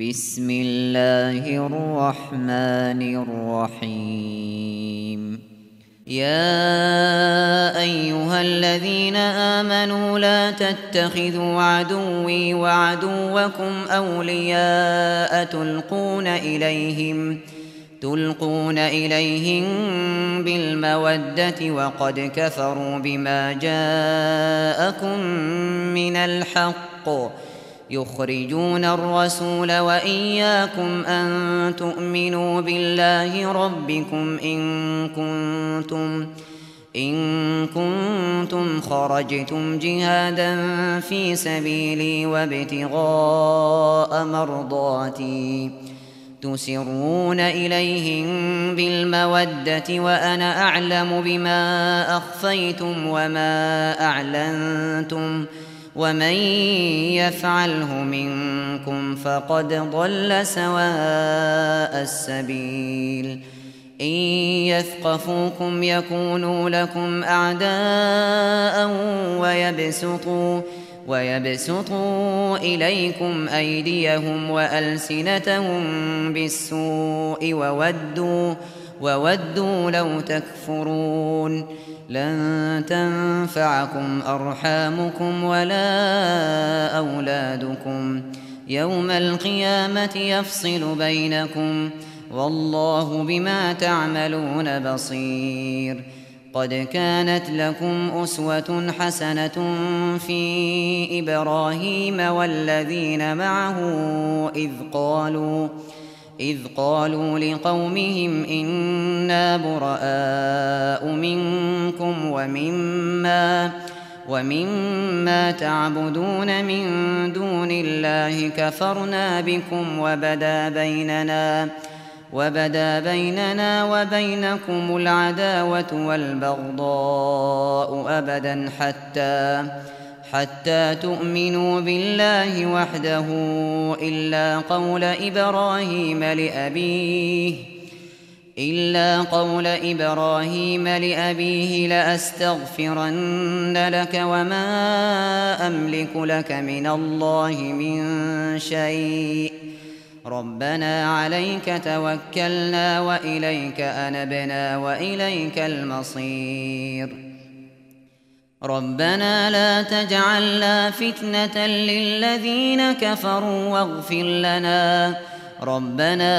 بسم الله الرحمن الرحيم. يا أيها الذين آمنوا لا تتخذوا عدوي وعدوكم أولياء تلقون إليهم بالمودة وقد كفروا بما جاءكم من الحق يخرجون الرسول وإياكم أن تؤمنوا بالله ربكم إن كنتم خرجتم جهادا في سبيلي وابتغاء مرضاتي تسرون إليهم بالمودة وأنا أعلم بما أخفيتم وما أعلنتم ومن يفعله منكم فقد ضل سواء السبيل. إن يثقفوكم يكونوا لكم أعداء ويبسطوا إليكم أيديهم وألسنتهم بالسوء وودوا لو تكفرون. لن تنفعكم أرحامكم ولا أولادكم يوم القيامة يفصل بينكم والله بما تعملون بصير. قد كانت لكم أسوة حسنة في إبراهيم والذين معه إذ قالوا لقومهم إنا براء منكم ومما تعبدون من دون الله كفرنا بكم وبدا بيننا وبينكم العداوة والبغضاء أبدا حتى تؤمنوا بالله وحده إلا قول إبراهيم لأبيه لأستغفرن لك وما أملك لك من الله من شيء ربنا عليك توكلنا وإليك أنبنا وإليك المصير. ربنا لا تجعلنا فتنة للذين كفروا واغفر لنا ربنا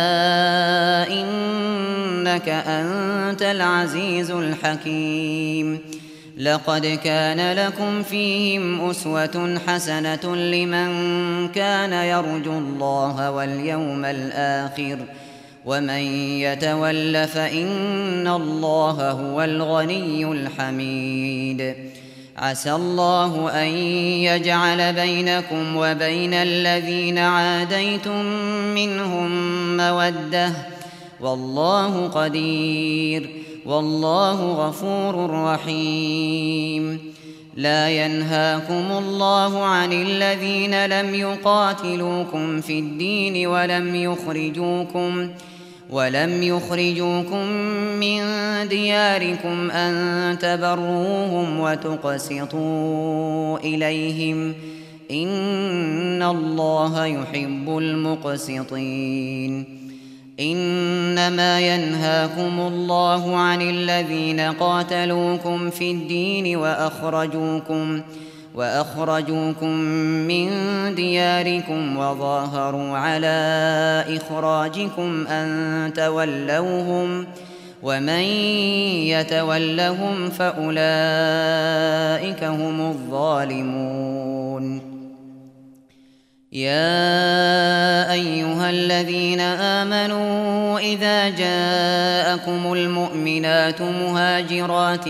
إنك أنت العزيز الحكيم. لقد كان لكم فيهم أسوة حسنة لمن كان يرجو الله واليوم الآخر ومن يتول فإن الله هو الغني الحميد. عسى الله أن يجعل بينكم وبين الذين عاديتم منهم مودة والله قدير والله غفور رحيم. لا ينهاكم الله عن الذين لم يقاتلوكم في الدين ولم يخرجوكم من دياركم أن تبروهم وتقسطوا إليهم إن الله يحب المقسطين. إنما ينهاكم الله عن الذين قاتلوكم في الدين وأخرجوكم من دياركم وظاهروا على إخراجكم أن تولوهم ومن يتولهم فأولئك هم الظالمون. يا أيها الذين آمنوا إذا جاءكم المؤمنات مهاجرات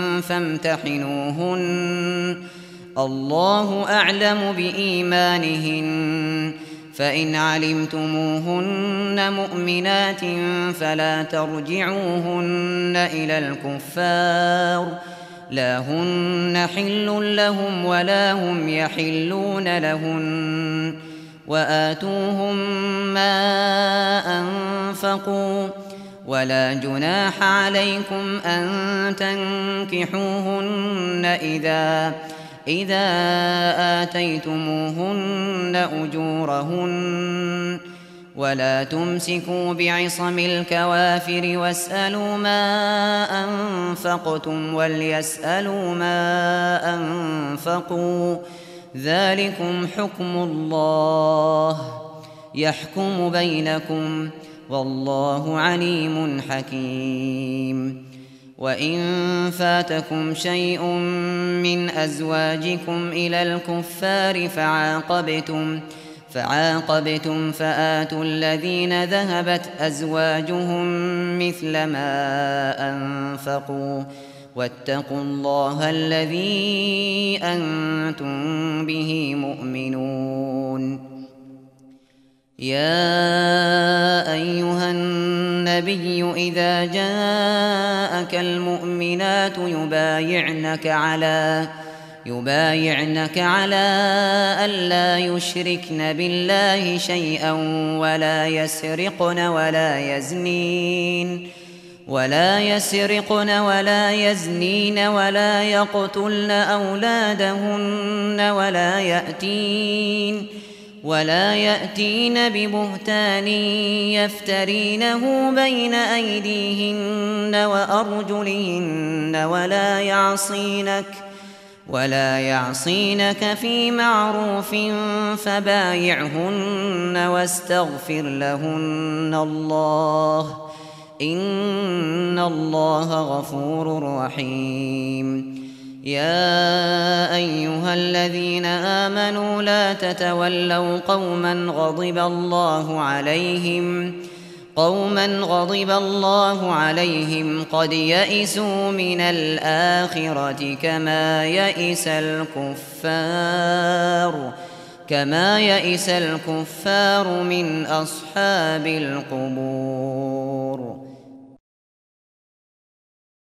فامتحنوهن الله أعلم بإيمانهن فإن علمتموهن مؤمنات فلا ترجعوهن إلى الكفار لا هن حل لهم ولا هم يحلون لهن وآتوهم ما أنفقوا ولا جناح عليكم أن تنكحوهن إذا آتيتموهن أجورهن ولا تمسكوا بعصم الكوافر واسألوا ما أنفقتم وليسألوا ما أنفقوا ذلكم حكم الله يحكم بينكم والله عليم حكيم. وإن فاتكم شيء من أزواجكم إلى الكفار فعاقبتم فآتوا الذين ذهبت أزواجهم مثل ما أنفقوا واتقوا الله الذي أنتم به مؤمنون. يا أيها النبي إذا جاءك المؤمنات يبايعنك على ألا يشركن بالله شيئا ولا يسرقن ولا يزنين ولا يقتلن أولادهن ولا يأتين ببهتان يفترينه بين أيديهن وأرجلهن ولا يعصينك في معروف فبايعهن واستغفر لهن الله إن الله غفور رحيم. يا أيها الذين آمنوا لا تتولوا قوما غضب الله عليهم قد يئسوا من الآخرة كما يئس الكفار من أصحاب القبور.